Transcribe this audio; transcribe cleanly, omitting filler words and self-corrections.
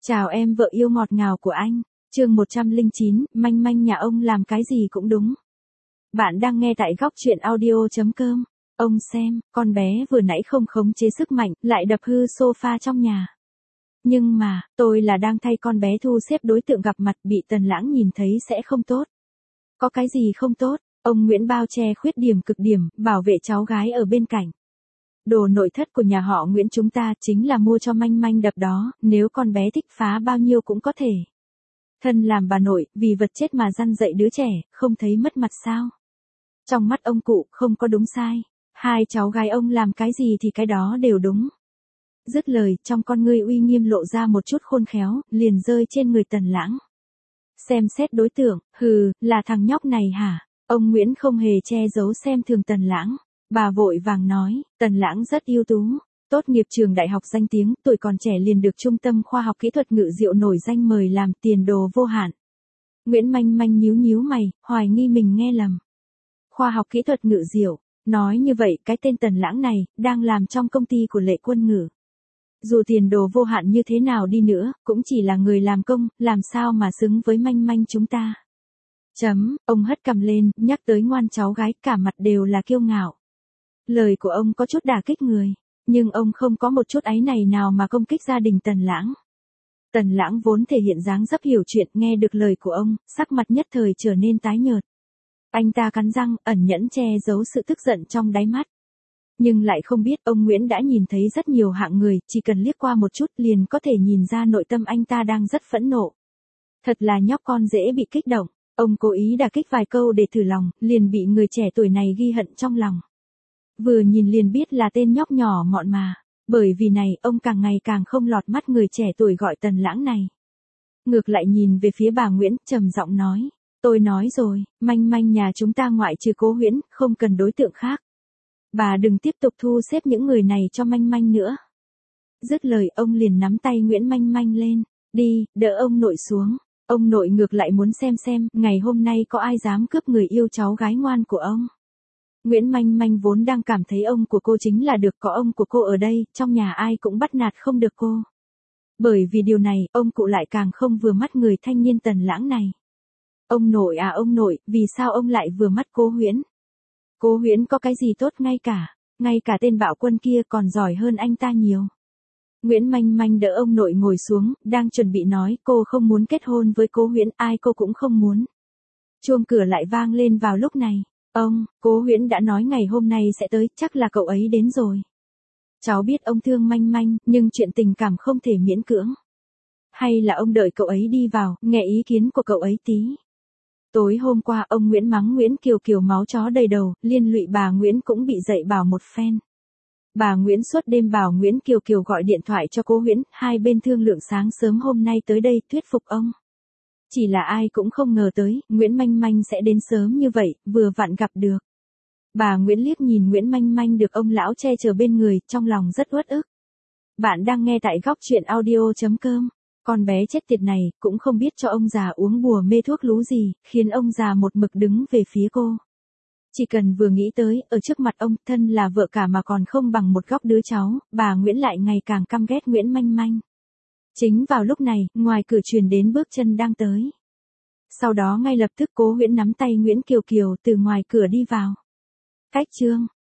Chào em vợ yêu ngọt ngào của anh. Chương 109, manh manh nhà ông làm cái gì cũng đúng. Bạn đang nghe tại góc truyện audio.com. Ông xem, con bé vừa nãy không khống chế sức mạnh, lại đập hư sofa trong nhà. Nhưng mà, tôi là đang thay con bé thu xếp đối tượng gặp mặt, bị Tần Lãng nhìn thấy sẽ không tốt. Có cái gì không tốt? Ông Nguyễn bao che khuyết điểm cực điểm, bảo vệ cháu gái ở bên cạnh. Đồ nội thất của nhà họ Nguyễn chúng ta chính là mua cho manh manh đập đó, nếu con bé thích phá bao nhiêu cũng có thể. Thân làm bà nội, vì vật chết mà răn dạy đứa trẻ, không thấy mất mặt sao? Trong mắt ông cụ, không có đúng sai. Hai cháu gái ông làm cái gì thì cái đó đều đúng. Dứt lời, trong con ngươi uy nghiêm lộ ra một chút khôn khéo, liền rơi trên người Tần Lãng. Xem xét đối tượng, là thằng nhóc này hả? Ông Nguyễn không hề che giấu xem thường Tần Lãng. Bà vội vàng nói, Tần Lãng rất ưu tú, tốt nghiệp trường đại học danh tiếng, tuổi còn trẻ liền được Trung tâm Khoa học Kỹ thuật Ngự Diệu nổi danh mời làm, tiền đồ vô hạn. Nguyễn manh manh nhíu nhíu mày, hoài nghi mình nghe lầm. Khoa học Kỹ thuật Ngự Diệu, nói như vậy cái tên Tần Lãng này, đang làm trong công ty của Lệ Quân Ngự. Dù tiền đồ vô hạn như thế nào đi nữa, cũng chỉ là người làm công, làm sao mà xứng với manh manh chúng ta. Ông hất cằm lên, nhắc tới ngoan cháu gái, cả mặt đều là kiêu ngạo. Lời của ông có chút đả kích người, nhưng ông không có một chút áy này nào mà công kích gia đình Tần Lãng. Tần Lãng vốn thể hiện dáng dấp hiểu chuyện, nghe được lời của ông, sắc mặt nhất thời trở nên tái nhợt. Anh ta cắn răng, ẩn nhẫn che giấu sự tức giận trong đáy mắt. Nhưng lại không biết ông Nguyễn đã nhìn thấy rất nhiều hạng người, chỉ cần liếc qua một chút liền có thể nhìn ra nội tâm anh ta đang rất phẫn nộ. Thật là nhóc con dễ bị kích động, ông cố ý đả kích vài câu để thử lòng, liền bị người trẻ tuổi này ghi hận trong lòng. Vừa nhìn liền biết là tên nhóc nhỏ mọn mà, bởi vì này ông càng ngày càng không lọt mắt người trẻ tuổi gọi Tần Lãng này. Ngược lại nhìn về phía bà Nguyễn, trầm giọng nói, tôi nói rồi, manh manh nhà chúng ta ngoại trừ Cố Huyễn, không cần đối tượng khác. Bà đừng tiếp tục thu xếp những người này cho manh manh nữa. Dứt lời ông liền nắm tay Nguyễn manh manh lên, đi, đỡ ông nội xuống. Ông nội ngược lại muốn xem, ngày hôm nay có ai dám cướp người yêu cháu gái ngoan của ông. Nguyễn manh manh vốn đang cảm thấy ông của cô chính là được, có ông của cô ở đây, trong nhà ai cũng bắt nạt không được cô. Bởi vì điều này, ông cụ lại càng không vừa mắt người thanh niên Tần Lãng này. Ông nội à ông nội, vì sao ông lại vừa mắt Cố Huyễn? Cố Huyễn có cái gì tốt, ngay cả tên bạo quân kia còn giỏi hơn anh ta nhiều. Nguyễn manh manh đỡ ông nội ngồi xuống, đang chuẩn bị nói cô không muốn kết hôn với Cố Huyễn, ai cô cũng không muốn. Chuông cửa lại vang lên vào lúc này. Cố Huyễn đã nói ngày hôm nay sẽ tới, chắc là cậu ấy đến rồi. Cháu biết ông thương manh manh, nhưng chuyện tình cảm không thể miễn cưỡng. Hay là ông đợi cậu ấy đi vào, nghe ý kiến của cậu ấy tí. Tối hôm qua ông Nguyễn mắng Nguyễn Kiều Kiều máu chó đầy đầu, liên lụy bà Nguyễn cũng bị dạy bảo một phen. Bà Nguyễn suốt đêm bảo Nguyễn Kiều Kiều gọi điện thoại cho Cố Huyễn, hai bên thương lượng sáng sớm hôm nay tới đây thuyết phục ông. Chỉ là ai cũng không ngờ tới, Nguyễn manh manh sẽ đến sớm như vậy, vừa vặn gặp được. Bà Nguyễn liếc nhìn Nguyễn manh manh được ông lão che chở bên người, trong lòng rất uất ức. Bạn đang nghe tại góc truyện audio.com. Con bé chết tiệt này, cũng không biết cho ông già uống bùa mê thuốc lú gì, khiến ông già một mực đứng về phía cô. Chỉ cần vừa nghĩ tới, ở trước mặt ông, thân là vợ cả mà còn không bằng một góc đứa cháu, bà Nguyễn lại ngày càng căm ghét Nguyễn manh manh. Chính vào lúc này, ngoài cửa truyền đến bước chân đang tới. Sau đó ngay lập tức Cố Huyễn nắm tay Nguyễn Kiều Kiều từ ngoài cửa đi vào. Cách chương